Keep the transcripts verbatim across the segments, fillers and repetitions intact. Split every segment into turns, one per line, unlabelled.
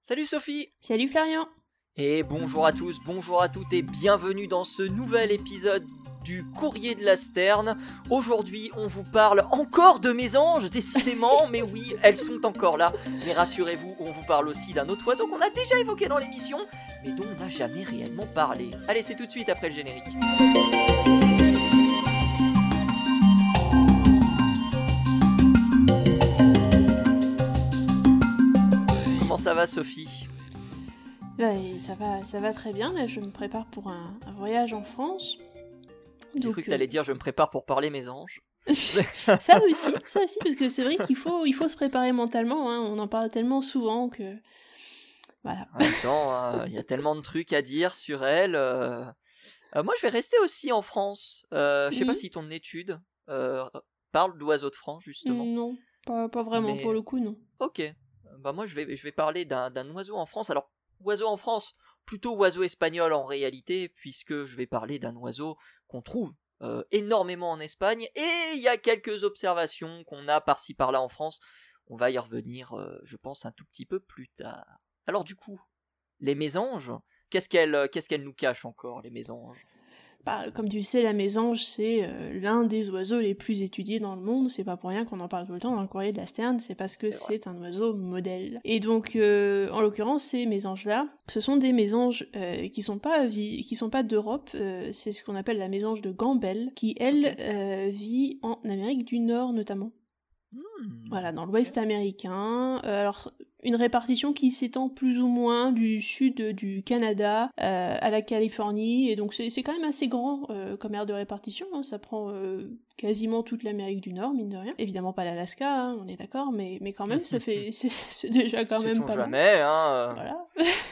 Salut Sophie.
Salut Florian.
Et bonjour à tous, bonjour à toutes et bienvenue dans ce nouvel épisode du Courrier de la Sterne. Aujourd'hui, on vous parle encore de mésanges, décidément, mais oui, elles sont encore là. Mais rassurez-vous, on vous parle aussi d'un autre oiseau qu'on a déjà évoqué dans l'émission, mais dont on n'a jamais réellement parlé. Allez, c'est tout de suite après le générique. Comment ça va, Sophie ?
Bah, ça va, ça va très bien. Là, je me prépare pour un, un voyage en France.
J'ai
Donc,
cru que t'allais dire je me prépare pour parler mésanges.
ça aussi, ça aussi, parce que c'est vrai qu'il faut, il faut se préparer mentalement. Hein. On en parle tellement souvent que voilà.
En même temps, il euh, y a tellement de trucs à dire sur elle. Euh... Euh, moi, je vais rester aussi en France. Euh, je sais mmh. pas si ton étude euh, parle d'oiseaux de France justement.
Non, pas, pas vraiment.
Mais...
pour le coup, non.
Ok. Bah moi, je vais, je vais parler d'un, d'un oiseau en France. Alors, oiseau en France. Plutôt oiseau espagnol en réalité, puisque je vais parler d'un oiseau qu'on trouve euh, énormément en Espagne, et il y a quelques observations qu'on a par-ci par-là en France. On va y revenir, euh, je pense, un tout petit peu plus tard. Alors du coup, les mésanges, qu'est-ce qu'elles, qu'est-ce qu'elles nous cachent encore, les mésanges ?
Bah, comme tu le sais, la mésange, c'est euh, l'un des oiseaux les plus étudiés dans le monde. C'est pas pour rien qu'on en parle tout le temps dans le Courrier de la Sterne, c'est parce que c'est, c'est un oiseau modèle. Et donc, euh, en l'occurrence, ces mésanges-là, ce sont des mésanges euh, qui sont pas vi- qui sont pas d'Europe. Euh, c'est ce qu'on appelle la mésange de Gambel, qui elle euh, vit en Amérique du Nord notamment. Mmh. Voilà, dans l'Ouest américain. Euh, alors, une répartition qui s'étend plus ou moins du sud du Canada euh, à la Californie, et donc c'est, c'est quand même assez grand euh, comme aire de répartition, hein. Ça prend euh, quasiment toute l'Amérique du Nord, mine de rien. Évidemment pas l'Alaska, hein, on est d'accord, mais, mais quand même, ça fait c'est, c'est déjà quand
c'est
même pas
jamais, loin. Hein.
Voilà.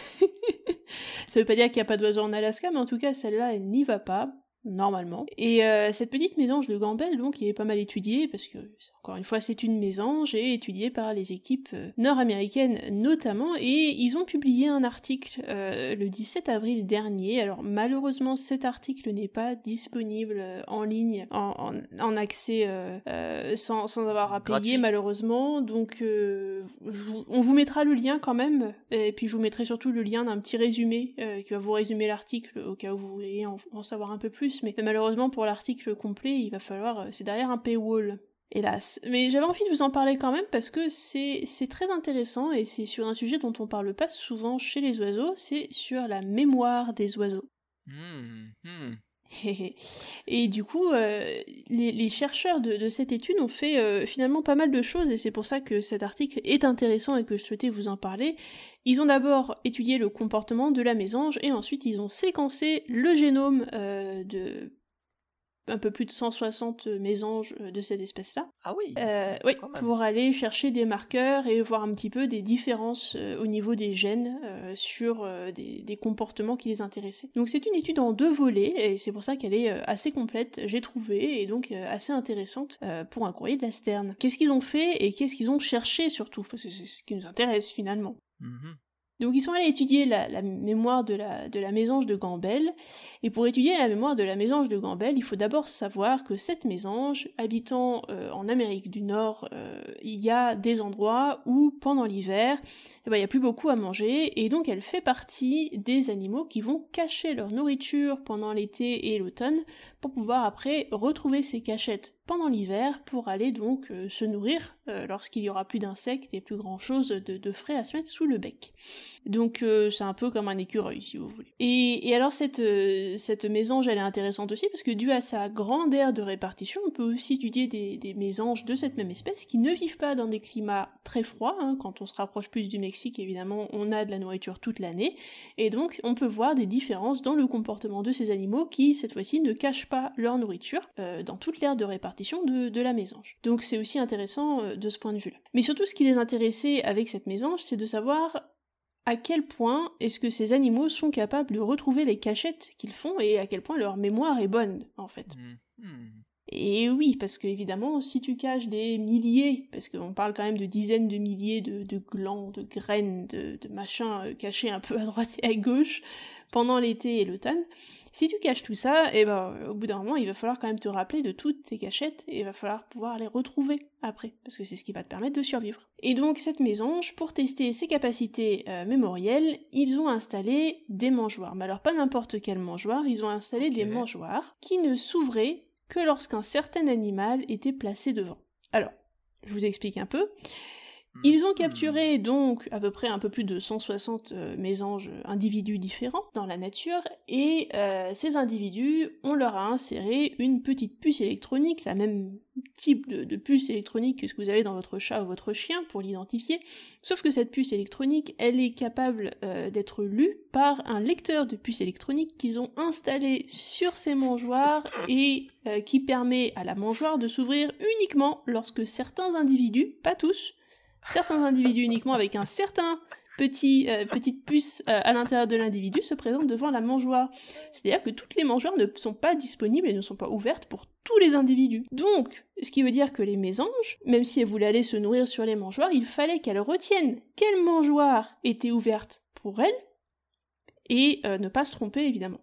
Ça veut pas dire qu'il n'y a pas d'oiseaux en Alaska, mais en tout cas, celle-là, elle n'y va pas. Normalement. Et euh, cette petite mésange de Gambel, donc, il est pas mal étudiée, parce que, encore une fois, c'est une mésange, et étudiée par les équipes euh, nord-américaines notamment, et ils ont publié un article euh, le dix-sept avril dernier. Alors, malheureusement, cet article n'est pas disponible euh, en ligne, en, en, en accès euh, euh, sans, sans avoir à payer,
gratuit.
Malheureusement, donc euh, vous, on vous mettra le lien quand même, et puis je vous mettrai surtout le lien d'un petit résumé euh, qui va vous résumer l'article, au cas où vous voulez en, en savoir un peu plus. Mais malheureusement pour l'article complet, il va falloir, c'est derrière un paywall, hélas. Mais j'avais envie de vous en parler quand même parce que c'est, c'est très intéressant et c'est sur un sujet dont on parle pas souvent chez les oiseaux, c'est sur la mémoire des oiseaux.
Mmh, mmh.
Et du coup, euh, les, les chercheurs de, de cette étude ont fait euh, finalement pas mal de choses, et c'est pour ça que cet article est intéressant et que je souhaitais vous en parler. Ils ont d'abord étudié le comportement de la mésange, et ensuite ils ont séquencé le génome euh, de un peu plus de cent soixante mésanges de cette espèce-là.
Ah oui
euh, Oui, pour aller chercher des marqueurs et voir un petit peu des différences euh, au niveau des gènes euh, sur euh, des, des comportements qui les intéressaient. Donc c'est une étude en deux volets, et c'est pour ça qu'elle est euh, assez complète, j'ai trouvé, et donc euh, assez intéressante euh, pour un courrier de la Sterne. Qu'est-ce qu'ils ont fait et qu'est-ce qu'ils ont cherché surtout, parce que c'est ce qui nous intéresse finalement.
Mmh.
Donc ils sont allés étudier la, la mémoire de la, de la mésange de Gambel, et pour étudier la mémoire de la mésange de Gambel, il faut d'abord savoir que cette mésange, habitant euh, en Amérique du Nord, euh, il y a des endroits où, pendant l'hiver, eh ben, il n'y a plus beaucoup à manger, et donc elle fait partie des animaux qui vont cacher leur nourriture pendant l'été et l'automne, pour pouvoir après retrouver ces cachettes pendant l'hiver, pour aller donc euh, se nourrir euh, lorsqu'il y aura plus d'insectes et plus grand chose de, de frais à se mettre sous le bec. Donc euh, c'est un peu comme un écureuil si vous voulez. Et, et alors cette, euh, cette mésange elle est intéressante aussi parce que due à sa grande aire de répartition, on peut aussi étudier des, des mésanges de cette même espèce qui ne vivent pas dans des climats très froids, hein. Quand on se rapproche plus du Mexique évidemment on a de la nourriture toute l'année, et donc on peut voir des différences dans le comportement de ces animaux qui cette fois-ci ne cachent pas leur nourriture euh, dans toute l'aire de répartition de, de la mésange. Donc c'est aussi intéressant euh, de ce point de vue là. Mais surtout ce qui les intéressait avec cette mésange, c'est de savoir à quel point est-ce que ces animaux sont capables de retrouver les cachettes qu'ils font et à quel point leur mémoire est bonne, en fait.
Mmh.
Et oui, parce que évidemment, si tu caches des milliers, parce qu'on parle quand même de dizaines de milliers de, de glands, de graines, de, de machins euh, cachés un peu à droite et à gauche pendant l'été et l'automne, si tu caches tout ça, et ben au bout d'un moment, il va falloir quand même te rappeler de toutes tes cachettes et il va falloir pouvoir les retrouver après, parce que c'est ce qui va te permettre de survivre. Et donc cette mésange, pour tester ses capacités euh, mémorielles, ils ont installé des mangeoires. Mais alors pas n'importe quel mangeoire, ils ont installé okay. des mangeoires qui ne s'ouvraient que lorsqu'un certain animal était placé devant. Alors, je vous explique un peu. Ils ont capturé donc à peu près un peu plus de cent soixante euh, mésanges individus différents dans la nature, et euh, ces individus, on leur a inséré une petite puce électronique, la même type de, de puce électronique que ce que vous avez dans votre chat ou votre chien pour l'identifier, sauf que cette puce électronique, elle est capable euh, d'être lue par un lecteur de puce électronique qu'ils ont installé sur ces mangeoires et euh, qui permet à la mangeoire de s'ouvrir uniquement lorsque certains individus, pas tous, certains individus uniquement avec un certain petit, euh, petite puce euh, à l'intérieur de l'individu se présentent devant la mangeoire. C'est-à-dire que toutes les mangeoires ne sont pas disponibles et ne sont pas ouvertes pour tous les individus. Donc, ce qui veut dire que les mésanges, même si elles voulaient aller se nourrir sur les mangeoires, il fallait qu'elles retiennent quelle mangeoire était ouverte pour elles et euh, ne pas se tromper évidemment.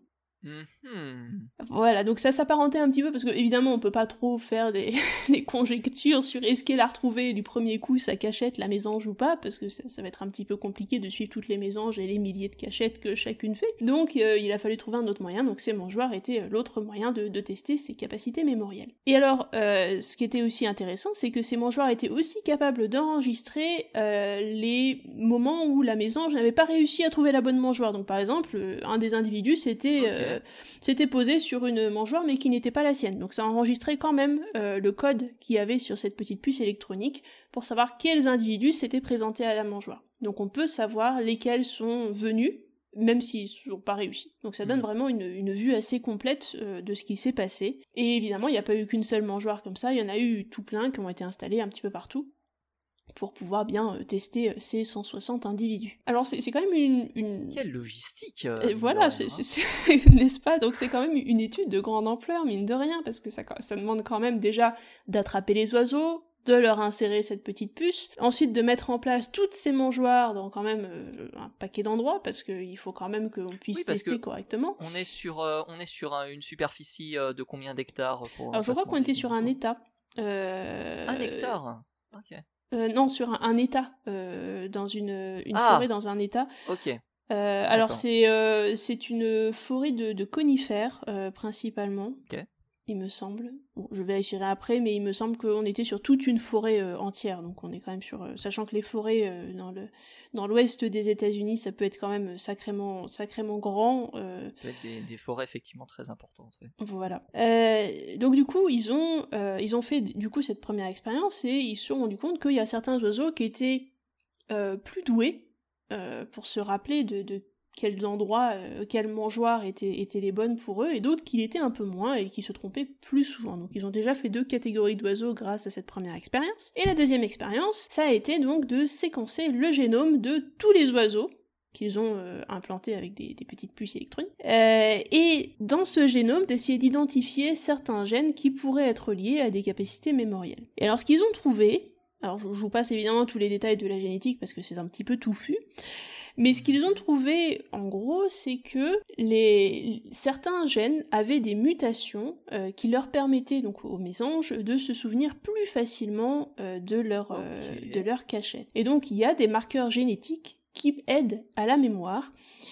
Mm-hmm.
Voilà, donc ça s'apparentait un petit peu, parce que évidemment on peut pas trop faire des, des conjectures sur est-ce qu'elle a retrouvé du premier coup sa cachette, la mésange ou pas, parce que ça, ça va être un petit peu compliqué de suivre toutes les mésanges et les milliers de cachettes que chacune fait, donc euh, il a fallu trouver un autre moyen, donc ces mangeoires étaient l'autre moyen de, de tester ses capacités mémorielles. Et alors, euh, ce qui était aussi intéressant, c'est que ces mangeoires étaient aussi capables d'enregistrer euh, les moments où la mésange n'avait pas réussi à trouver la bonne mangeoire, donc par exemple, un des individus c'était... Okay. Euh, C'était posé sur une mangeoire mais qui n'était pas la sienne. Donc ça enregistrait quand même euh, le code qu'il y avait sur cette petite puce électronique pour savoir quels individus s'étaient présentés à la mangeoire. Donc on peut savoir lesquels sont venus, même s'ils n'ont pas réussi. Donc ça donne vraiment une, une vue assez complète euh, de ce qui s'est passé. Et évidemment, il n'y a pas eu qu'une seule mangeoire comme ça, il y en a eu tout plein qui ont été installés un petit peu partout pour pouvoir bien euh, tester euh, ces cent soixante individus. Alors c'est, c'est quand même une, une...
Quelle logistique euh,
Et voilà, c'est, c'est, c'est... n'est-ce pas? Donc c'est quand même une étude de grande ampleur, mine de rien, parce que ça, ça demande quand même déjà d'attraper les oiseaux, de leur insérer cette petite puce, ensuite de mettre en place toutes ces mangeoires dans quand même euh, un paquet d'endroits, parce qu'il faut quand même qu'on puisse oui, tester correctement.
On est sur, euh, on est sur un, une superficie euh, de combien d'hectares pour
Alors je crois qu'on était sur un état. Euh...
Un hectare Ok.
Euh, non, sur un, un état, euh, dans une, une
ah,
forêt dans un état.
Ok.
Euh, alors c'est, euh, c'est une forêt de, de conifères, euh, principalement.
Ok.
Il me semble. Bon, je vérifierai après, mais il me semble qu'on était sur toute une forêt euh, entière, donc on est quand même sur... Euh, sachant que les forêts euh, dans, le, dans l'ouest des États-Unis, ça peut être quand même sacrément, sacrément grand. Euh...
Ça peut être des, des forêts effectivement très importantes. Oui.
Voilà. Euh, donc du coup, ils ont, euh, ils ont fait du coup cette première expérience et ils se sont rendus compte qu'il y a certains oiseaux qui étaient euh, plus doués euh, pour se rappeler de... de quels endroits, euh, quelles mangeoires étaient, étaient les bonnes pour eux, et d'autres qui l'étaient un peu moins et qui se trompaient plus souvent. Donc ils ont déjà fait deux catégories d'oiseaux grâce à cette première expérience. Et la deuxième expérience, ça a été donc de séquencer le génome de tous les oiseaux qu'ils ont euh, implantés avec des, des petites puces électroniques, euh, et dans ce génome d'essayer d'identifier certains gènes qui pourraient être liés à des capacités mémorielles. Et alors ce qu'ils ont trouvé, alors je, je vous passe évidemment tous les détails de la génétique parce que c'est un petit peu touffu, mais ce qu'ils ont trouvé, en gros, c'est que les... certains gènes avaient des mutations euh, qui leur permettaient, donc aux mésanges, de se souvenir plus facilement euh, de, leur,
okay.
euh, de leur cachette. Et donc, il y a des marqueurs génétiques qui aident à la mémoire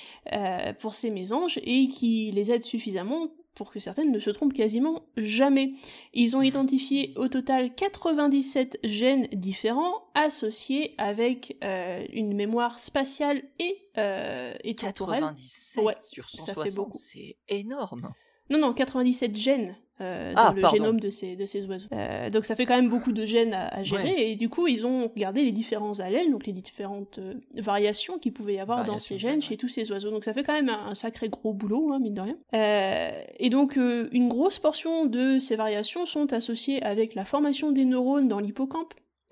euh, pour ces mésanges et qui les aident suffisamment pour que certaines ne se trompent quasiment jamais. Ils ont identifié au total quatre-vingt-dix-sept gènes différents associés avec euh, une mémoire spatiale et, euh, et temporelle.
quatre-vingt-dix-sept
ouais,
sur cent soixante, c'est énorme.
Non, non, quatre-vingt-dix-sept gènes euh, dans
ah,
le
pardon.
génome de ces, de ces oiseaux. Euh, donc ça fait quand même beaucoup de gènes à, à gérer, ouais. Et du coup ils ont regardé les différents allèles, donc les différentes euh, variations qu'il pouvait y avoir variation dans ces gènes, ouais. Chez tous ces oiseaux. Donc ça fait quand même un, un sacré gros boulot, hein, mine de rien. Euh, et donc euh, une grosse portion de ces variations sont associées avec la formation des neurones dans l'hippocampe,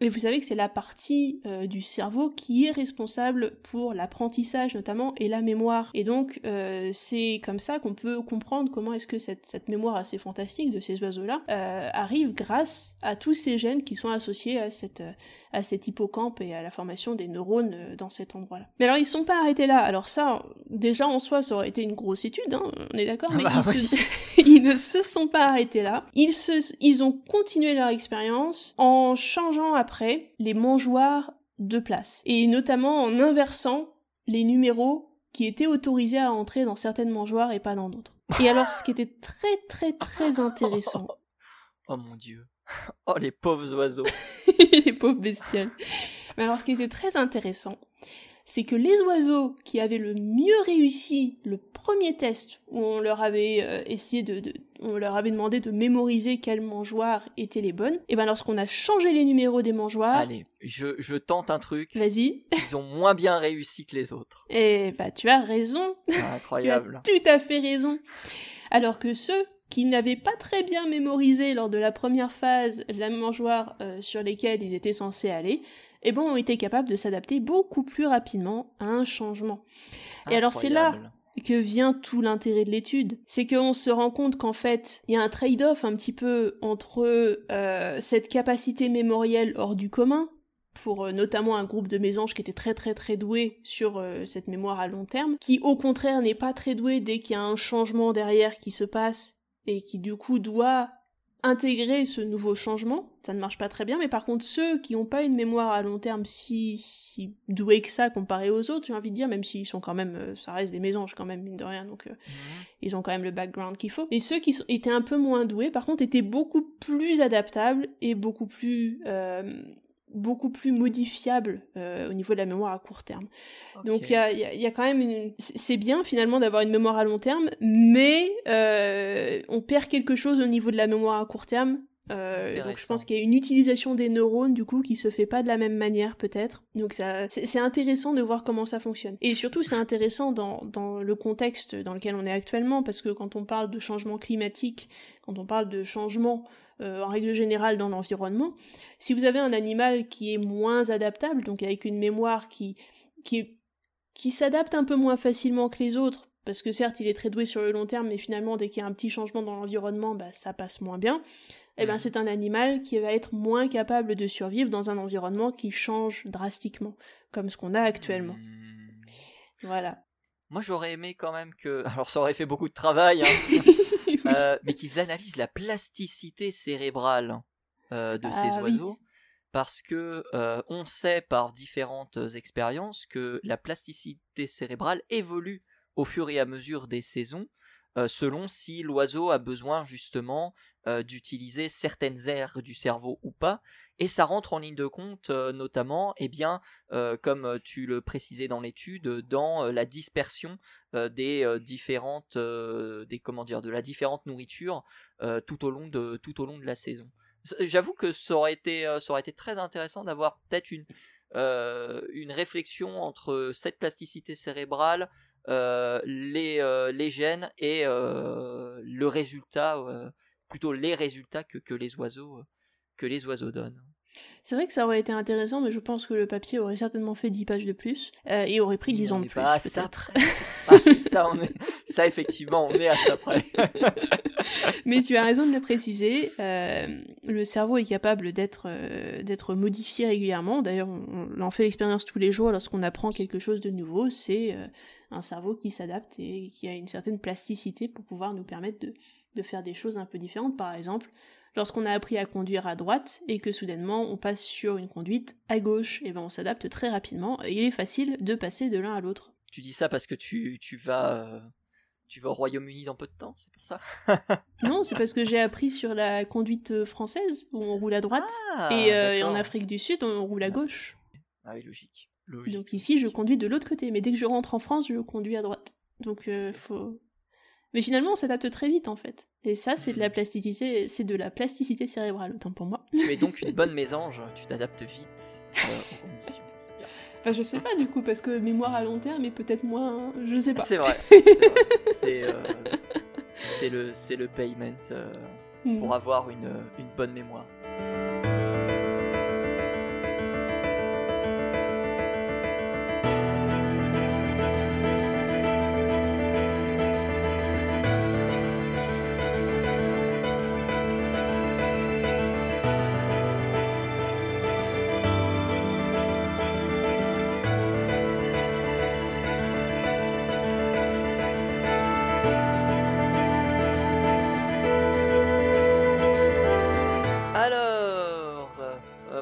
Et vous savez que c'est la partie euh, du cerveau qui est responsable pour l'apprentissage notamment et la mémoire. Et donc euh, c'est comme ça qu'on peut comprendre comment est-ce que cette, cette mémoire assez fantastique de ces oiseaux-là euh, arrive grâce à tous ces gènes qui sont associés à, cette, à cet hippocampe et à la formation des neurones dans cet endroit-là. Mais alors ils sont pas arrêtés là. Alors ça, déjà en soi, ça aurait été une grosse étude, hein, on est d'accord, mais
bah,
ils,
oui.
se... ils ne se sont pas arrêtés là. Ils, se... ils ont continué leur expérience en changeant après Après, les mangeoires de place, et notamment en inversant les numéros qui étaient autorisés à entrer dans certaines mangeoires et pas dans d'autres. Et alors, ce qui était très très très intéressant...
Oh mon Dieu. Oh les pauvres oiseaux.
Les pauvres bestioles. Mais alors, ce qui était très intéressant, c'est que les oiseaux qui avaient le mieux réussi le premier test, où on leur avait euh, essayé de, de, on leur avait demandé de mémoriser quelles mangeoires étaient les bonnes, et ben lorsqu'on a changé les numéros des mangeoires...
Allez, je, je tente un truc.
Vas-y.
Ils ont moins bien réussi que les autres.
Eh bah tu as raison.
Incroyable.
Tu as tout à fait raison. Alors que ceux qui n'avaient pas très bien mémorisé lors de la première phase la mangeoire euh, sur lesquelles ils étaient censés aller, eh ben, ont été capables de s'adapter beaucoup plus rapidement à un changement. Et alors c'est là que vient tout l'intérêt de l'étude. C'est qu'on se rend compte qu'en fait, il y a un trade-off un petit peu entre euh, cette capacité mémorielle hors du commun, pour euh, notamment un groupe de mésanges qui était très très très doué sur euh, cette mémoire à long terme, qui au contraire n'est pas très doué dès qu'il y a un changement derrière qui se passe, et qui du coup doit intégrer ce nouveau changement. Ça ne marche pas très bien, mais par contre ceux qui n'ont pas une mémoire à long terme si, si doués que ça comparé aux autres, j'ai envie de dire, même s'ils sont quand même, euh, ça reste des mésanges quand même, mine de rien, donc euh, mmh. ils ont quand même le background qu'il faut. Et ceux qui sont, étaient un peu moins doués, par contre, étaient beaucoup plus adaptables et beaucoup plus... Euh, beaucoup plus modifiable euh, au niveau de la mémoire à court terme. Okay. Donc il y a, y, a, y a quand même une... C'est bien finalement d'avoir une mémoire à long terme, mais euh, on perd quelque chose au niveau de la mémoire à court terme. Euh, donc je pense qu'il y a une utilisation des neurones du coup qui se fait pas de la même manière peut-être. Donc ça, c'est, c'est intéressant de voir comment ça fonctionne. Et surtout c'est intéressant dans, dans le contexte dans lequel on est actuellement, parce que quand on parle de changement climatique, quand on parle de changement Euh, en règle générale dans l'environnement, si vous avez un animal qui est moins adaptable, donc avec une mémoire qui, qui, qui s'adapte un peu moins facilement que les autres, parce que certes il est très doué sur le long terme, mais finalement dès qu'il y a un petit changement dans l'environnement, bah, ça passe moins bien, et ben c'est un animal qui va être moins capable de survivre dans un environnement qui change drastiquement, comme ce qu'on a actuellement. Mmh. Voilà.
Moi j'aurais aimé quand même que... Alors ça aurait fait beaucoup de travail, hein. Oui. euh, mais qu'ils analysent la plasticité cérébrale euh, de ah, ces oiseaux, oui. Parce que euh, on sait par différentes expériences que la plasticité cérébrale évolue au fur et à mesure des saisons, euh, selon si l'oiseau a besoin justement euh, d'utiliser certaines aires du cerveau ou pas, et ça rentre en ligne de compte euh, notamment, eh bien, euh, comme tu le précisais dans l'étude, dans euh, la dispersion euh, des euh, différentes, euh, des comment dire, de la différente nourriture euh, tout au long de tout au long de la saison. J'avoue que ça aurait été, euh, ça aurait été très intéressant d'avoir peut-être une euh, une réflexion entre cette plasticité cérébrale, Euh, les, euh, les gènes et euh, le résultat, euh, plutôt les résultats que, que, les oiseaux, euh, que les oiseaux donnent.
C'est vrai que ça aurait été intéressant, mais je pense que le papier aurait certainement fait dix pages de plus euh, et aurait pris dix ans de plus,
pas
peut-être.
Ça, ah, ça, on est... ça, effectivement, on est à ça près.
Mais tu as raison de le préciser, euh, le cerveau est capable d'être, euh, d'être modifié régulièrement. D'ailleurs, on, on en fait l'expérience tous les jours lorsqu'on apprend quelque chose de nouveau. C'est euh, un cerveau qui s'adapte et qui a une certaine plasticité pour pouvoir nous permettre de, de faire des choses un peu différentes. Par exemple, lorsqu'on a appris à conduire à droite et que soudainement on passe sur une conduite à gauche, et ben on s'adapte très rapidement et il est facile de passer de l'un à l'autre.
Tu dis ça parce que tu, tu vas... Euh... Tu vas au Royaume-Uni dans peu de temps, c'est pour ça?
Non, c'est parce que j'ai appris sur la conduite française, où on roule à droite,
ah,
et, euh, et en Afrique du Sud, on roule à gauche.
Ah oui, logique. logique.
Donc ici, je conduis de l'autre côté, mais dès que je rentre en France, je conduis à droite. Donc, euh, faut... Mais finalement, on s'adapte très vite, en fait. Et ça, c'est de la plasticité, c'est de la plasticité cérébrale, autant pour moi.
Tu es donc une bonne mésange, tu t'adaptes vite euh, aux conditions.
Enfin, je sais pas du coup, parce que mémoire à long terme est peut-être moins... Hein, je sais pas.
C'est vrai, c'est, vrai. c'est, euh, c'est, le, c'est le payment euh, mm. pour avoir une, une bonne mémoire.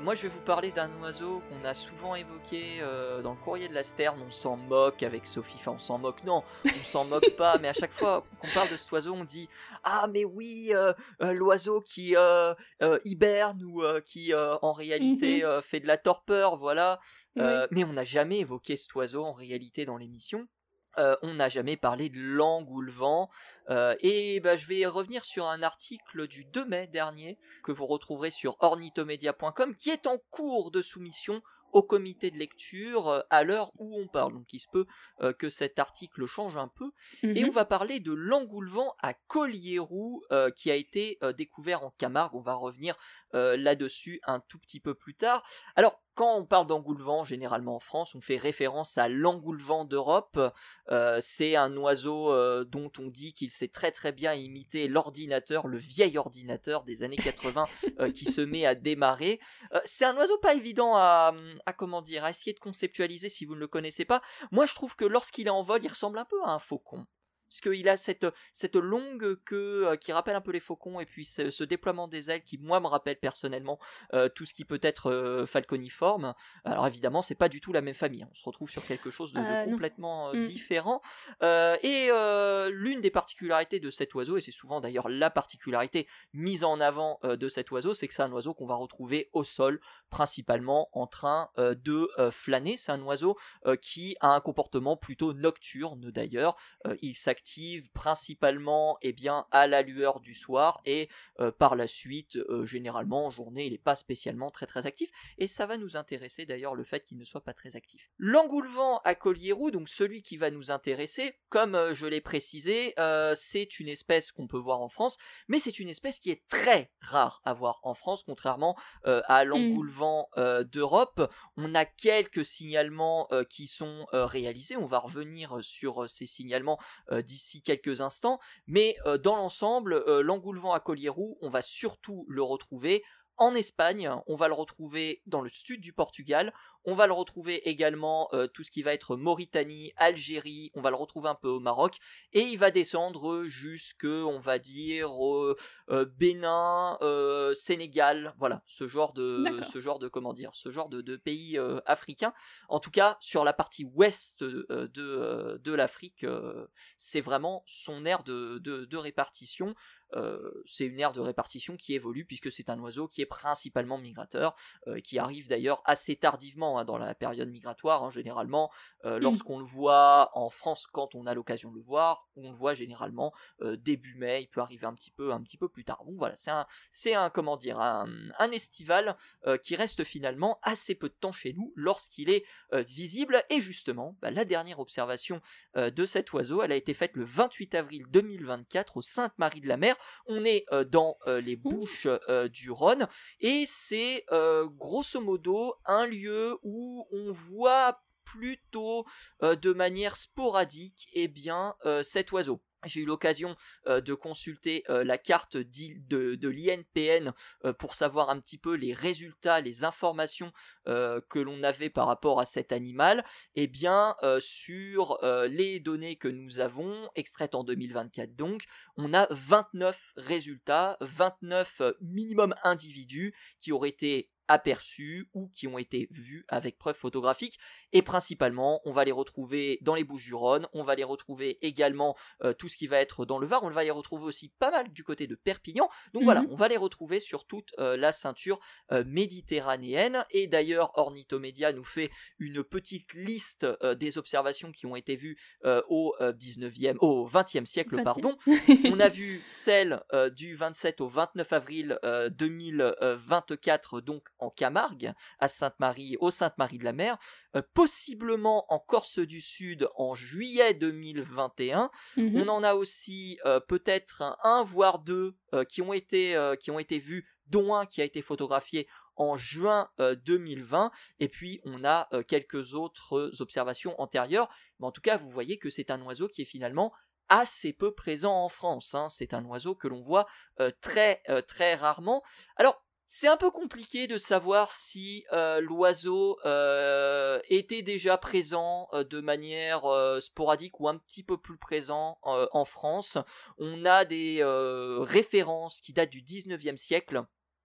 moi je vais vous parler d'un oiseau qu'on a souvent évoqué euh, dans le courrier de la Sterne. On s'en moque avec Sophie, enfin on s'en moque, non, on s'en moque pas, mais à chaque fois qu'on parle de cet oiseau, on dit « Ah mais oui, euh, euh, l'oiseau qui euh, euh, hiberne ou euh, qui euh, en réalité
Mhm.
euh, fait de la torpeur, voilà. Euh,
Oui.
Mais on n'a jamais évoqué cet oiseau en réalité dans l'émission. Euh, on n'a jamais parlé de l'engoulevent. Euh, et bah, je vais revenir sur un article du deux mai dernier que vous retrouverez sur ornithomedia point com qui est en cours de soumission au comité de lecture euh, à l'heure où on parle. Donc il se peut euh, que cet article change un peu. Et on
Mhm.
va parler de l'engoulevent à Collierroux euh, qui a été euh, découvert en Camargue. On va revenir euh, là-dessus un tout petit peu plus tard. Alors, quand on parle d'engoulevent, généralement en France, on fait référence à l'engoulevent d'Europe. Euh, c'est un oiseau euh, dont on dit qu'il sait très très bien imiter l'ordinateur, le vieil ordinateur des années quatre-vingts euh, qui se met à démarrer. Euh, c'est un oiseau pas évident à, à comment dire, à essayer de conceptualiser si vous ne le connaissez pas. Moi, je trouve que lorsqu'il est en vol, il ressemble un peu à un faucon. Parce qu'il a cette, cette longue queue euh, qui rappelle un peu les faucons, et puis ce, ce déploiement des ailes qui, moi, me rappelle personnellement euh, tout ce qui peut être euh, falconiforme. Alors évidemment, c'est pas du tout la même famille. On se retrouve sur quelque chose de, de
Euh, non.
complètement euh,
Mm.
différent. Euh, et euh, l'une des particularités de cet oiseau, et c'est souvent d'ailleurs la particularité mise en avant euh, de cet oiseau, c'est que c'est un oiseau qu'on va retrouver au sol, principalement en train euh, de euh, flâner. C'est un oiseau euh, qui a un comportement plutôt nocturne d'ailleurs. Euh, il s'active principalement eh bien, à la lueur du soir et euh, par la suite, euh, généralement en journée, il n'est pas spécialement très très actif. Et ça va nous intéresser d'ailleurs le fait qu'il ne soit pas très actif. L'engoulevent à Collierroux, donc celui qui va nous intéresser, comme euh, je l'ai précisé, euh, c'est une espèce qu'on peut voir en France, mais c'est une espèce qui est très rare à voir en France, contrairement euh, à l'engoulevent euh, d'Europe. On a quelques signalements euh, qui sont euh, réalisés, on va revenir sur euh, ces signalements euh, d'ici quelques instants, mais euh, dans l'ensemble, euh, l'engoulevent à Collierroux, on va surtout le retrouver en Espagne, on va le retrouver dans le sud du Portugal, on va le retrouver également euh, tout ce qui va être Mauritanie, Algérie, on va le retrouver un peu au Maroc, et il va descendre jusque, on va dire, euh, euh, Bénin, euh, Sénégal, voilà, ce genre de,
D'accord.
ce genre de, comment dire, ce genre de, de pays euh, africains. En tout cas, sur la partie ouest euh, de, euh, de l'Afrique, euh, c'est vraiment son aire de, de, de répartition. Euh, c'est une aire de répartition qui évolue puisque c'est un oiseau qui est principalement migrateur, euh, qui arrive d'ailleurs assez tardivement hein, dans la période migratoire, hein, généralement euh,
Mm.
lorsqu'on le voit en France quand on a l'occasion de le voir, on le voit généralement euh, début mai, il peut arriver un petit peu un petit peu plus tard. Donc voilà, c'est un c'est un comment dire un, un estival euh, qui reste finalement assez peu de temps chez nous lorsqu'il est euh, visible. Et justement, bah, la dernière observation euh, de cet oiseau, elle a été faite le vingt-huit avril deux mille vingt-quatre au Sainte-Marie-de-la-Mer. On est euh, dans euh, les Bouches euh, du Rhône et c'est euh, grosso modo un lieu où on voit plutôt euh, de manière sporadique eh bien, euh, cet oiseau. J'ai eu l'occasion euh, de consulter euh, la carte de, de l'I N P N euh, pour savoir un petit peu les résultats, les informations euh, que l'on avait par rapport à cet animal. Et bien, euh, sur euh, les données que nous avons, extraites en deux mille vingt-quatre donc, on a vingt-neuf résultats, vingt-neuf euh, minimum individus qui auraient été aperçus ou qui ont été vus avec preuve photographique, et principalement on va les retrouver dans les Bouches-du-Rhône, on va les retrouver également euh, tout ce qui va être dans le Var, on va les retrouver aussi pas mal du côté de Perpignan, donc mm-hmm. voilà, on va les retrouver sur toute euh, la ceinture euh, méditerranéenne. Et d'ailleurs Ornithomedia nous fait une petite liste euh, des observations qui ont été vues euh, au euh, dix-neuvième, au vingtième siècle, vingtième pardon. On a vu celle euh, du vingt-sept au vingt-neuf avril euh, deux mille vingt-quatre, donc en Camargue, à Sainte-Marie, au Sainte-Marie-de-la-Mer, euh, possiblement en Corse du Sud en juillet deux mille vingt et un. Mm-hmm. On en a aussi euh, peut-être un, un voire deux euh, qui ont été euh, qui ont été vus, dont un qui a été photographié en juin euh, deux mille vingt, et puis on a euh, quelques autres observations antérieures. Mais en tout cas, vous voyez que c'est un oiseau qui est finalement assez peu présent en France. Hein. C'est un oiseau que l'on voit euh, très euh, très rarement. Alors c'est un peu compliqué de savoir si euh, l'oiseau euh, était déjà présent euh, de manière euh, sporadique ou un petit peu plus présent euh, en France. On a des euh, références qui datent du dix-neuvième siècle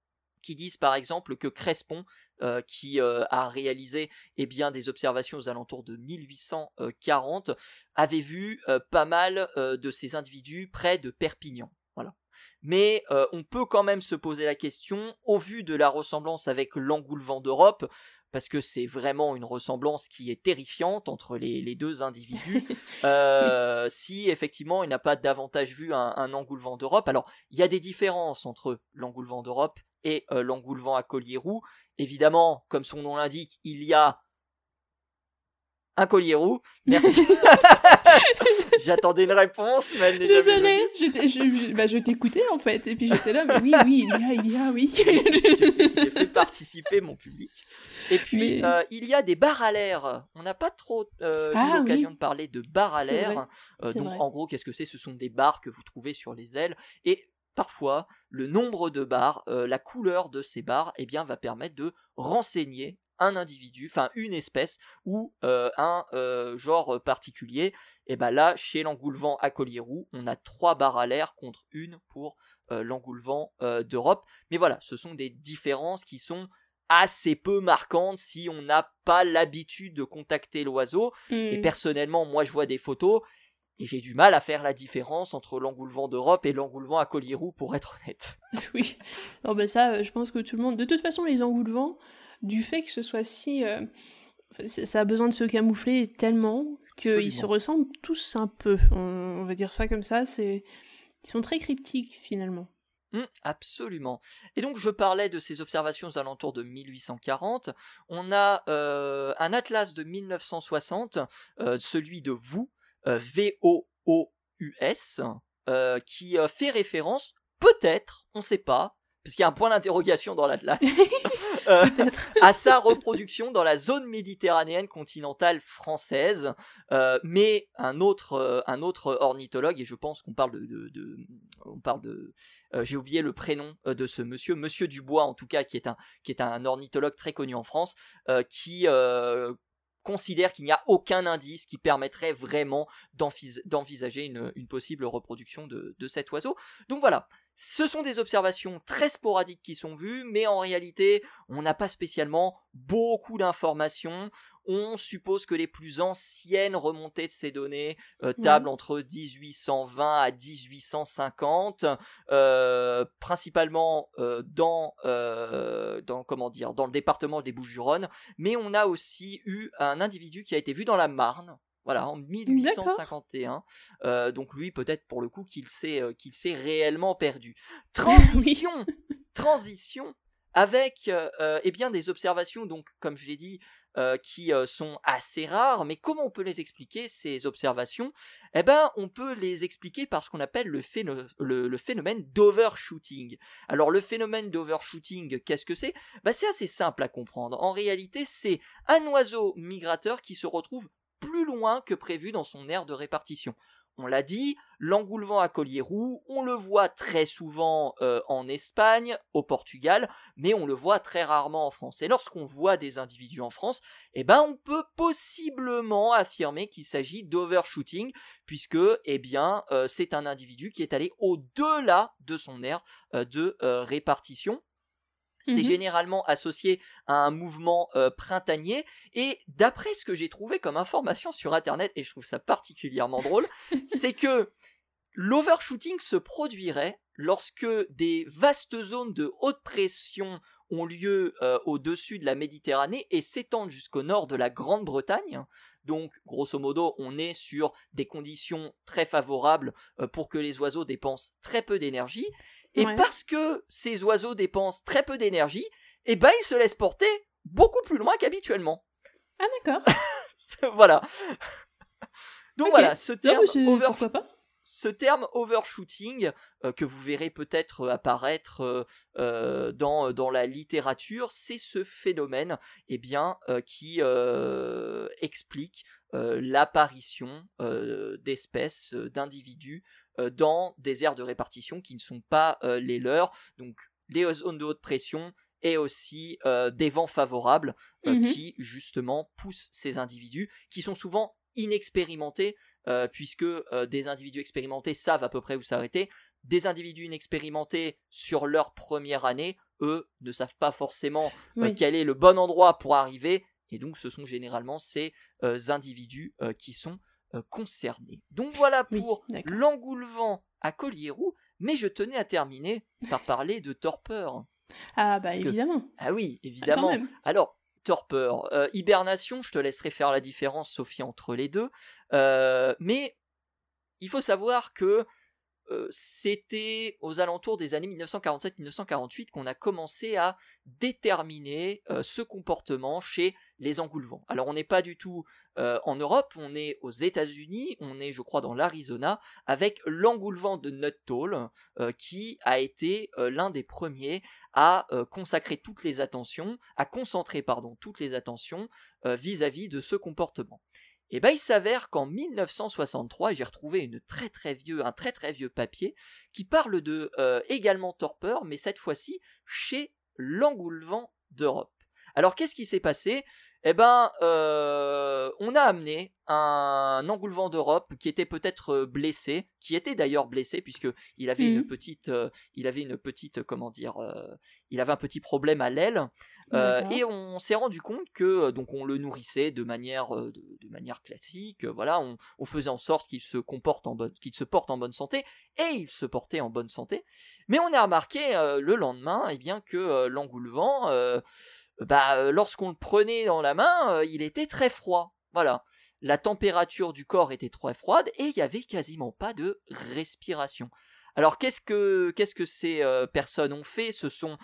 qui disent par exemple que Crespon, euh, qui euh, a réalisé eh bien, des observations aux alentours de mille huit cent quarante, avait vu euh, pas mal euh, de ces individus près de Perpignan. Voilà. Mais euh, on peut quand même se poser la question, au vu de la ressemblance avec l'engoulevent d'Europe, parce que c'est vraiment une ressemblance qui est terrifiante entre les, les deux individus, euh, si effectivement il n'a pas davantage vu un, un engoulevent d'Europe. Alors, il y a des différences entre l'engoulevent d'Europe et euh, l'engoulevent à collier roux. Évidemment, comme son nom l'indique, il y a un collier roux. Merci. J'attendais une réponse, mais elle n'est
Désolée,
jamais
je, je, bah, je t'écoutais en fait, et puis j'étais là, mais oui, oui, il y a, il y a, oui.
j'ai, fait, j'ai fait participer mon public. Et puis, mais... euh, il y a des barres à l'air. On n'a pas trop euh, ah, eu l'occasion oui. de parler de barres à l'air. Euh, donc, vrai. En gros, qu'est-ce que c'est ? Ce sont des barres que vous trouvez sur les ailes. Et parfois, le nombre de barres, euh, la couleur de ces barres, eh bien, va permettre de renseigner un individu, enfin une espèce ou euh, un euh, genre particulier. Et ben là, chez l'engoulevent à collier roux, on a trois barres à l'air contre une pour euh, l'engoulevent euh, d'Europe. Mais voilà, ce sont des différences qui sont assez peu marquantes si on n'a pas l'habitude de contacter l'oiseau. Mmh. Et personnellement, moi je vois des photos et j'ai du mal à faire la différence entre l'engoulevent d'Europe et l'engoulevent à collier roux, pour être honnête.
Oui, non, ben ça, je pense que tout le monde... De toute façon, les engoulevents, du fait que ce soit si... Euh, ça a besoin de se camoufler tellement qu'ils se ressemblent tous un peu. On, on va dire ça comme ça, c'est... Ils sont très cryptiques, finalement.
Mmh, absolument. Et donc, je parlais de ces observations aux alentours de mille huit cent quarante. On a euh, un atlas de mille neuf cent soixante, euh, celui de Vous, euh, V O O U S, euh, qui euh, fait référence, peut-être, on ne sait pas, puisqu'il y a un point d'interrogation dans l'atlas, euh, à sa reproduction dans la zone méditerranéenne continentale française. Euh, mais un autre, euh, un autre ornithologue, et je pense qu'on parle de... de, de on parle de euh, j'ai oublié le prénom euh, de ce monsieur, monsieur Dubois en tout cas, qui est un, qui est un ornithologue très connu en France, euh, qui... Euh, considère qu'il n'y a aucun indice qui permettrait vraiment d'envis- d'envisager une, une possible reproduction de, de cet oiseau. Donc voilà, ce sont des observations très sporadiques qui sont vues, mais en réalité, on n'a pas spécialement beaucoup d'informations. On suppose que les plus anciennes remontées de ces données euh, tablent mmh. entre dix-huit cent vingt à dix-huit cent cinquante, euh, principalement euh, dans, euh, dans, comment dire, dans le département des Bouches-du-Rhône, mais on a aussi eu un individu qui a été vu dans la Marne. Voilà, en mille huit cent cinquante et un. Euh, donc lui, peut-être pour le coup, qu'il s'est, euh, qu'il s'est réellement perdu. Transition, oui. transition avec euh, eh bien des observations, donc comme je l'ai dit, euh, qui euh, sont assez rares. Mais comment on peut les expliquer, ces observations ? Eh ben, on peut les expliquer par ce qu'on appelle le, phéno- le, le phénomène d'overshooting. Alors, le phénomène d'overshooting, qu'est-ce que c'est ? Ben, c'est assez simple à comprendre. En réalité, c'est un oiseau migrateur qui se retrouve plus loin que prévu dans son aire de répartition. On l'a dit, l'engoulevent à collier roux, on le voit très souvent euh, en Espagne, au Portugal, mais on le voit très rarement en France. Et lorsqu'on voit des individus en France, eh ben, on peut possiblement affirmer qu'il s'agit d'overshooting, puisque eh bien, euh, c'est un individu qui est allé au-delà de son aire euh, de euh, répartition. C'est mmh. généralement associé à un mouvement euh, printanier, et d'après ce que j'ai trouvé comme information sur internet, et je trouve ça particulièrement drôle, c'est que l'overshooting se produirait lorsque des vastes zones de haute pression ont lieu euh, au-dessus de la Méditerranée et s'étendent jusqu'au nord de la Grande-Bretagne. Donc, grosso modo, on est sur des conditions très favorables euh, pour que les oiseaux dépensent très peu d'énergie. Et ouais. parce que ces oiseaux dépensent très peu d'énergie, eh ben, ils se laissent porter beaucoup plus loin qu'habituellement.
Ah, d'accord.
Voilà. Donc okay. voilà, ce terme,
non,
over...
pourquoi pas
ce terme overshooting, euh, que vous verrez peut-être apparaître euh, euh, dans, dans la littérature, c'est ce phénomène eh bien, euh, qui euh, explique euh, l'apparition euh, d'espèces, euh, d'individus euh, dans des aires de répartition qui ne sont pas euh, les leurs, donc les zones de haute pression et aussi euh, des vents favorables euh, mm-hmm. qui justement poussent ces individus qui sont souvent inexpérimentés, euh, puisque euh, des individus expérimentés savent à peu près où s'arrêter. des individus inexpérimentés sur leur première année, eux ne savent pas forcément
Oui.
euh, quel est le bon endroit pour arriver, et donc ce sont généralement ces euh, individus euh, qui sont euh, concernés. Donc voilà
Oui,
pour
d'accord.
l'engoulevent à Collierroux, mais je tenais à terminer par parler de torpeur.
Ah bah
Parce que-
évidemment,
Ah oui,
Ah, quand
évidemment.
même.
Alors, torpeur, euh, hibernation, je te laisserai faire la différence, Sophie, entre les deux. Euh, mais il faut savoir que euh, c'était aux alentours des années dix-neuf cent quarante-sept dix-neuf cent quarante-huit qu'on a commencé à déterminer euh, ce comportement chez les engoulevents. Alors on n'est pas du tout euh, en Europe, on est aux États-Unis, on est je crois dans l'Arizona, avec l'engoulevent de Nuttall euh, qui a été euh, l'un des premiers à euh, consacrer toutes les attentions, à concentrer pardon toutes les attentions euh, vis-à-vis de ce comportement. Et ben il s'avère qu'en dix-neuf cent soixante-trois, j'ai retrouvé une très très vieux, un très très vieux papier qui parle de euh, également torpeur, mais cette fois-ci chez l'engoulevent d'Europe. Alors qu'est-ce qui s'est passé ? Eh ben, euh, on a amené un engoulevent d'Europe qui était peut-être blessé, qui était d'ailleurs blessé puisque il avait
Mhm.
une petite, euh, il avait une petite, comment dire, euh, il avait un petit problème à l'aile. Euh,
D'accord.
et on s'est rendu compte que donc on le nourrissait de manière, euh, de, de manière classique. euh, Voilà, on, on faisait en sorte qu'il se comporte en bonne, qu'il se porte en bonne santé, et il se portait en bonne santé. Mais on a remarqué euh, le lendemain, eh bien que euh, l'engoulevent, euh, bah, euh, lorsqu'on le prenait dans la main, euh, il était très froid. Voilà, la température du corps était très froide et il y avait quasiment pas de respiration. Alors qu'est-ce que qu'est-ce que ces euh, personnes ont fait ? Ce sont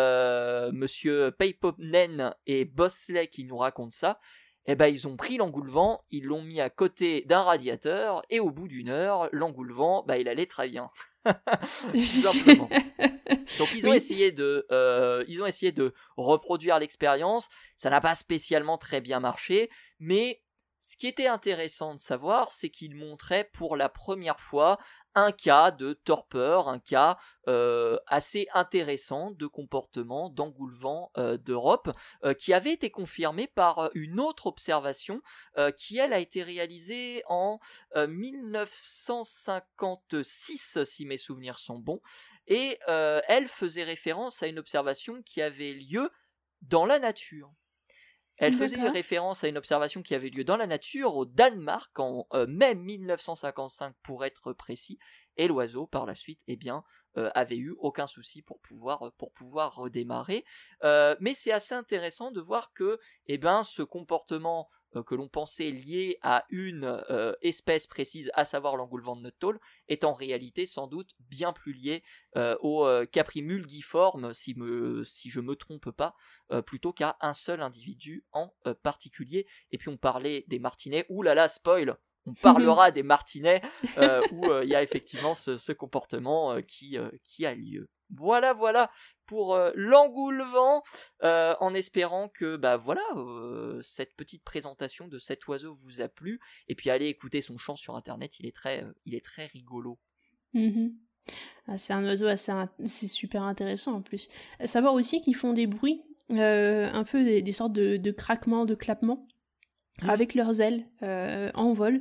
euh, Monsieur Peiponen et Bosley qui nous racontent ça. Eh ben ils ont pris l'engoulevent, ils l'ont mis à côté d'un radiateur et au bout d'une heure, l'engoulevent, bah il allait très bien. Tout simplement. Donc ils ont
Oui.
essayé de, euh, ils ont essayé de reproduire l'expérience. Ça n'a pas spécialement très bien marché, mais ce qui était intéressant de savoir, c'est qu'ils montraient pour la première fois un cas de torpeur, un cas euh, assez intéressant de comportement d'engoulevent euh, d'Europe, euh, qui avait été confirmé par une autre observation euh, qui, elle, a été réalisée en euh, dix-neuf cent cinquante-six, si mes souvenirs sont bons, et euh, elle faisait référence à une observation qui avait lieu dans la nature. Elle faisait
D'accord.
référence à une observation qui avait lieu dans la nature au Danemark en euh, mai dix-neuf cent cinquante-cinq pour être précis, et l'oiseau par la suite eh bien, euh, avait eu aucun souci pour pouvoir, pour pouvoir redémarrer. Euh, mais c'est assez intéressant de voir que eh ben, ce comportement euh, que l'on pensait lié à une euh, espèce précise, à savoir l'engoulevent de Nuttall, est en réalité sans doute bien plus lié euh, au euh, Capri mulgiforme, si, me, si je me trompe pas, euh, plutôt qu'à un seul individu en euh, particulier. Et puis on parlait des martinets, ouh là là, spoil, on parlera des martinets euh, où il euh, y a effectivement ce, ce comportement euh, qui, euh, qui a lieu. Voilà, voilà pour euh, l'engoulevent, euh, en espérant que bah voilà euh, cette petite présentation de cet oiseau vous a plu. Et puis allez écouter son chant sur internet, il est très, euh, il est très rigolo.
Mhm. Ah, c'est un oiseau assez, in- c'est super intéressant en plus. À savoir aussi qu'ils font des bruits, euh, un peu des, des sortes de, de craquements, de clappements,
Mhm.
avec leurs ailes euh, en vol.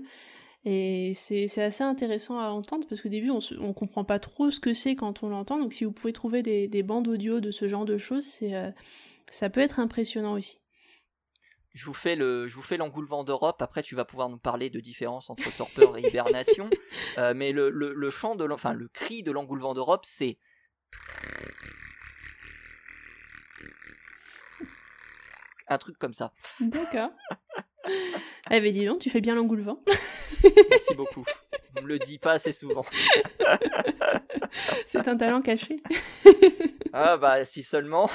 Et c'est c'est assez intéressant à entendre parce qu'au début on, se, on comprend pas trop ce que c'est quand on l'entend. Donc si vous pouvez trouver des, des bandes audio de ce genre de choses, c'est euh, ça peut être impressionnant aussi.
Je vous fais le, je vous fais l'engoulevent d'Europe. Après, tu vas pouvoir nous parler de différence entre torpeur et hibernation. Euh, mais le, le, le chant de, l'en- enfin le cri de l'engoulevent d'Europe, c'est un truc comme ça.
D'accord. Eh ben dis donc, tu fais bien l'engoulevent.
Merci beaucoup. On me le dit pas assez souvent.
C'est un talent caché.
Ah bah si seulement.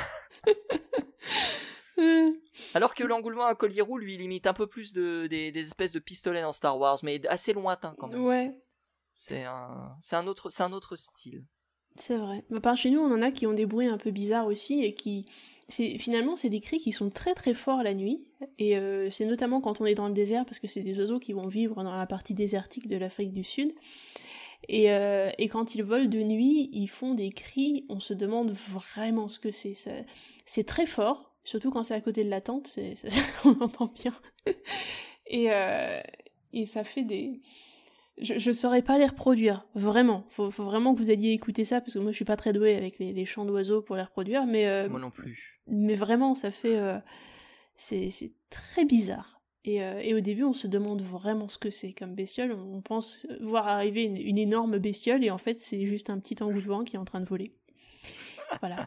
Euh,
Alors que l'engoulevent à Collierroux, lui, il imite un peu plus de, des, des espèces de pistolets dans Star Wars, mais assez lointain quand même.
ouais,
C'est un, c'est un autre, c'est un autre style.
c'est vrai. Bah, par chez nous, on en a qui ont des bruits un peu bizarres aussi et qui, c'est finalement, c'est des cris qui sont très très forts la nuit. Et euh, c'est notamment quand on est dans le désert parce que c'est des oiseaux qui vont vivre dans la partie désertique de l'Afrique du Sud. Et, euh, et quand ils volent de nuit, ils font des cris. On se demande vraiment ce que c'est. Ça, c'est très fort, surtout quand c'est à côté de la tente. C'est, ça, on entend bien. Et, euh, et ça fait des Je, je saurais pas les reproduire, vraiment. Faut, faut vraiment que vous alliez écouter ça, parce que moi je suis pas très douée avec les, les chants d'oiseaux pour les reproduire, mais... Euh,
moi non plus.
Mais vraiment, ça fait... Euh, c'est, c'est très bizarre. Et, euh, et au début, on se demande vraiment ce que c'est comme bestiole. On pense voir arriver une, une énorme bestiole, et en fait, c'est juste un petit engoulevent qui est en train de voler. Voilà.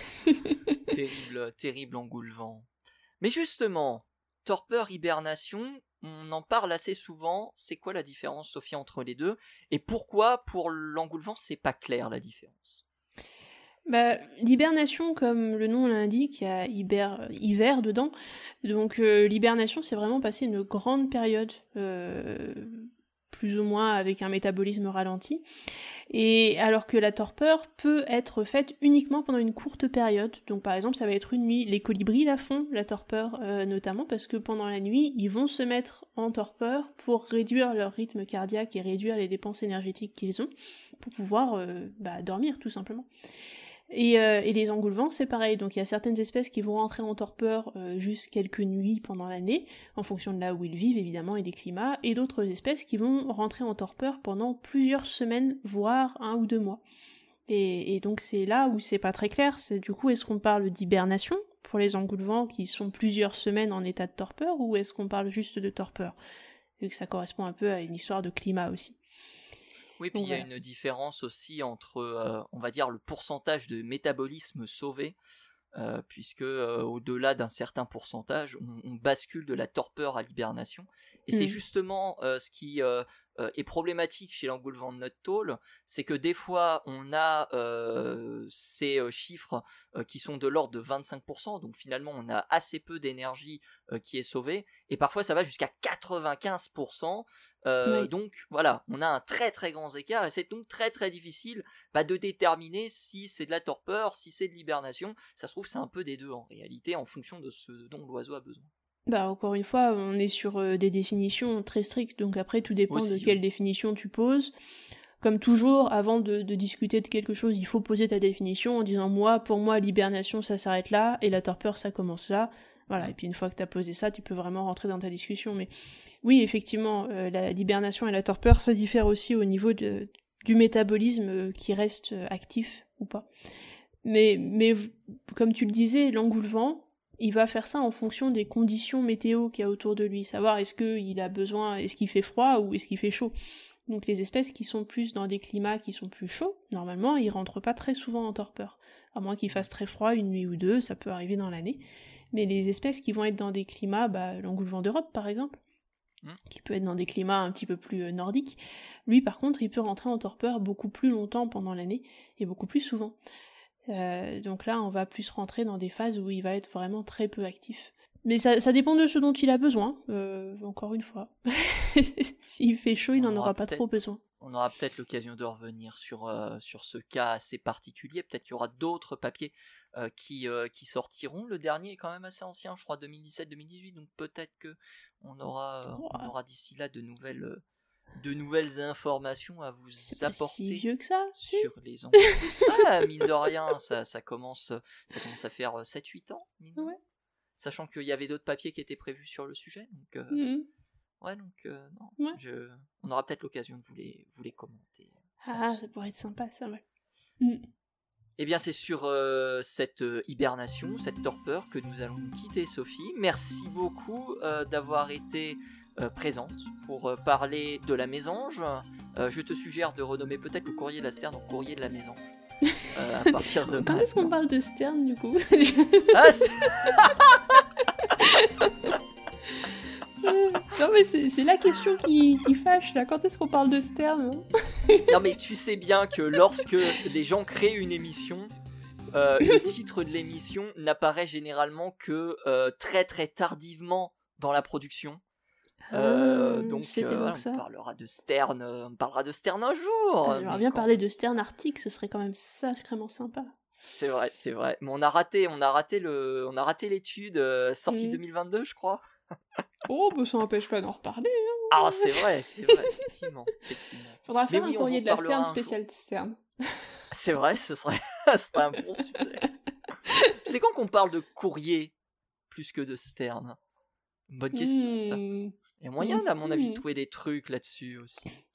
Terrible, terrible engoulevent. Mais justement, torpeur, hibernation, on en parle assez souvent. C'est quoi la différence, Sophie, entre les deux? Et pourquoi, pour l'engoulevent, c'est pas clair la différence?
Bah, l'hibernation, comme le nom l'indique, il y a hiver, hiver dedans. Donc euh, l'hibernation, c'est vraiment passer une grande période, euh, plus ou moins avec un métabolisme ralenti. Et alors que la torpeur peut être faite uniquement pendant une courte période. Donc par exemple, ça va être une nuit. Les colibris la font, la torpeur euh, notamment, parce que pendant la nuit, ils vont se mettre en torpeur pour réduire leur rythme cardiaque et réduire les dépenses énergétiques qu'ils ont, pour pouvoir euh, bah, dormir tout simplement. Et, euh, et les engoulevents, c'est pareil. Donc il y a certaines espèces qui vont rentrer en torpeur euh, juste quelques nuits pendant l'année, en fonction de là où ils vivent évidemment et des climats, et d'autres espèces qui vont rentrer en torpeur pendant plusieurs semaines, voire un ou deux mois. Et, et donc c'est là où c'est pas très clair. C'est du coup, est-ce qu'on parle d'hibernation pour les engoulevents qui sont plusieurs semaines en état de torpeur, ou est-ce qu'on parle juste de torpeur, vu que ça correspond un peu à une histoire de climat aussi.
Oui, puis il y a une différence aussi entre, euh, on va dire, le pourcentage de métabolisme sauvé, euh, puisque euh, au-delà d'un certain pourcentage, on, on bascule de la torpeur à l'hibernation. Et mmh. c'est justement euh, ce qui euh, euh, est problématique chez l'engoulevent de Nuttall, c'est que des fois, on a euh, ces euh, chiffres euh, qui sont de l'ordre de vingt-cinq pour cent, donc finalement, on a assez peu d'énergie euh, qui est sauvée, et parfois, ça va jusqu'à quatre-vingt-quinze pour cent. Euh, oui. Donc voilà, on a un très très grand écart, et c'est donc très très difficile bah, de déterminer si c'est de la torpeur, si c'est de l'hibernation. Ça se trouve c'est un peu des deux en réalité, en fonction de ce dont l'oiseau a besoin.
Bah encore une fois, on est sur euh, des définitions très strictes, donc après tout dépend Aussi, de quelle oui. définition tu poses. Comme toujours, avant de, de discuter de quelque chose, il faut poser ta définition en disant moi, pour moi, l'hibernation ça s'arrête là, et la torpeur ça commence là. Voilà, et puis une fois que tu as posé ça, tu peux vraiment rentrer dans ta discussion. Mais oui, effectivement, euh, la, l'hibernation et la torpeur, ça diffère aussi au niveau de, du métabolisme euh, qui reste euh, actif ou pas. Mais, mais comme tu le disais, l'engoulevent, il va faire ça en fonction des conditions météo qu'il y a autour de lui, savoir est-ce qu'il a besoin, est-ce qu'il fait froid ou est-ce qu'il fait chaud. Donc les espèces qui sont plus dans des climats qui sont plus chauds, normalement, ils rentrent pas très souvent en torpeur. À moins qu'il fasse très froid une nuit ou deux, ça peut arriver dans l'année. Mais les espèces qui vont être dans des climats, bah, l'engoulevent d'Europe par exemple, mmh. qui peut être dans des climats un petit peu plus euh, nordiques, lui par contre il peut rentrer en torpeur beaucoup plus longtemps pendant l'année, et beaucoup plus souvent. Euh, donc là on va plus rentrer dans des phases où il va être vraiment très peu actif. Mais ça, ça dépend de ce dont il a besoin, euh, encore une fois. S'il fait chaud, il n'en aura pas trop besoin.
On aura peut-être l'occasion de revenir sur, euh, sur ce cas assez particulier. Peut-être qu'il y aura d'autres papiers euh, qui, euh, qui sortiront. Le dernier est quand même assez ancien, je crois, deux mille dix-sept deux mille dix-huit. Donc peut-être qu'on aura, oh. on aura d'ici là de nouvelles, de nouvelles informations à vous
C'est
apporter.
C'est si vieux que ça si.
Sur les engoulevents. Ah, mine de rien, ça, ça, commence, ça commence à faire sept huit ans. Mine
ouais.
Sachant qu'il y avait d'autres papiers qui étaient prévus sur le sujet. Donc, euh,
mmh.
ouais, donc, euh, non.
Ouais.
Je, on aura peut-être l'occasion de vous les, vous les commenter.
Ah, ça pourrait être sympa, ça, ouais. Mmh.
Eh bien, c'est sur euh, cette euh, hibernation, cette torpeur que nous allons nous quitter, Sophie. Merci beaucoup euh, d'avoir été euh, présente pour euh, parler de la mésange. Euh, je te suggère de renommer peut-être le courrier de la Sterne en courrier de la mésange. Euh, à partir de
Quand est-ce qu'on parle de Sterne, du coup?
Ah, c'est...
Non mais c'est, c'est la question qui, qui fâche là, quand est-ce qu'on parle de Sterne hein?
Non mais tu sais bien que lorsque les gens créent une émission, euh, le titre de l'émission n'apparaît généralement que euh, très très tardivement dans la production. Euh,
ah,
donc,
c'était
euh,
donc
on
ça.
parlera de Sterne, on parlera de Sterne un jour.
Ah, j'aimerais bien quand... parler de Sterne Arctique, ce serait quand même sacrément sympa.
C'est vrai, c'est vrai. Mais on a raté, on a raté le, on a raté l'étude euh, sortie mmh. deux mille vingt-deux, je crois.
Oh, bah ça n'empêche pas d'en reparler. Hein.
Ah, c'est vrai, c'est vrai, effectivement, effectivement.
Faudra faire
Mais
un
oui,
courrier de la Sterne spécial Sterne.
C'est vrai, ce serait, ce serait un bon sujet. C'est quand qu'on parle de courrier plus que de Sterne? Bonne question, mmh. ça. Il y a moyen, mmh. à mon avis, de trouver des trucs là-dessus aussi.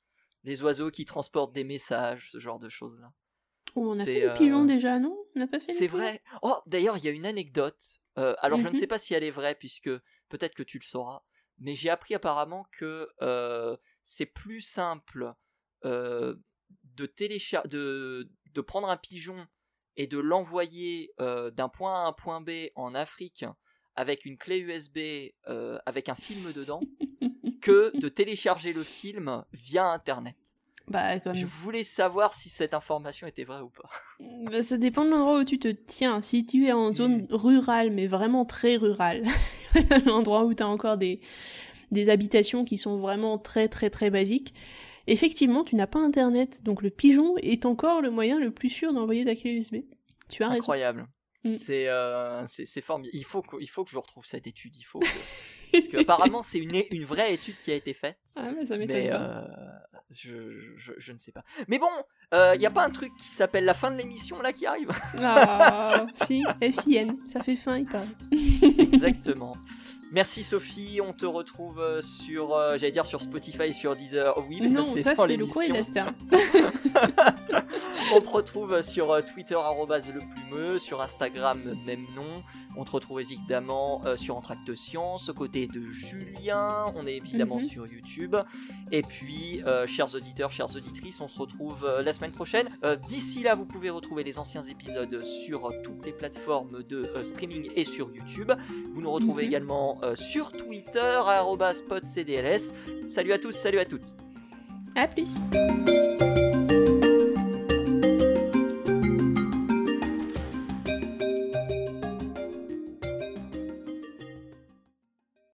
les oiseaux qui transportent des messages, ce genre de choses-là.
Oh, on a
C'est,
fait les
euh,
pigeons déjà, non? On n'a pas fait les
C'est
pigeons
vrai. Oh, d'ailleurs, il y a une anecdote. Euh, alors, je ne
Mhm.
sais pas si elle est vraie, puisque peut-être que tu le sauras, mais j'ai appris apparemment que euh, c'est plus simple euh, de, téléchar- de, de prendre un pigeon et de l'envoyer euh, d'un point A à un point B en Afrique avec une clé U S B euh, avec un film dedans que de télécharger le film via Internet.
Bah, comme...
Je voulais savoir si cette information était vraie ou pas.
Bah, ça dépend de l'endroit où tu te tiens. Si tu es en zone
Mm.
rurale, mais vraiment très rurale, l'endroit où tu as encore des, des habitations qui sont vraiment très très très basiques, effectivement, tu n'as pas Internet. Donc le pigeon est encore le moyen le plus sûr d'envoyer ta clé U S B. Tu as raison.
Incroyable.
Mm.
C'est, euh, c'est, c'est formidable. Il faut, que, il faut que je retrouve cette étude. Il faut que... Parce qu'apparemment, c'est une, une vraie étude qui a été faite.
Ah, mais ça m'étonne
Mais
pas.
euh, je, je, je ne sais pas. Mais bon, il euh, n'y a pas un truc qui s'appelle la fin de l'émission là qui arrive?
Ah, si, F I N, ça fait fin, il paraît.
Exactement. Merci Sophie, on te retrouve euh, sur, euh, j'allais dire sur Spotify et sur Deezer. Oh, oui, mais
Non,
ça c'est
ça
dans
c'est le courrier de
l'émission.
l'Aster.
On te retrouve sur euh, Twitter arobase le plumeux, sur Instagram même nom. On te retrouve évidemment euh, sur Entracte Science, aux côtés de Julien. On est évidemment
Mhm.
sur YouTube. Et puis, euh, chers auditeurs, chères auditrices, on se retrouve euh, la semaine prochaine. Euh, d'ici là, vous pouvez retrouver les anciens épisodes sur euh, toutes les plateformes de euh, streaming et sur YouTube. Vous nous retrouvez
Mhm.
également euh, sur Twitter arobase podcdls. Salut à tous, salut à toutes.
À plus.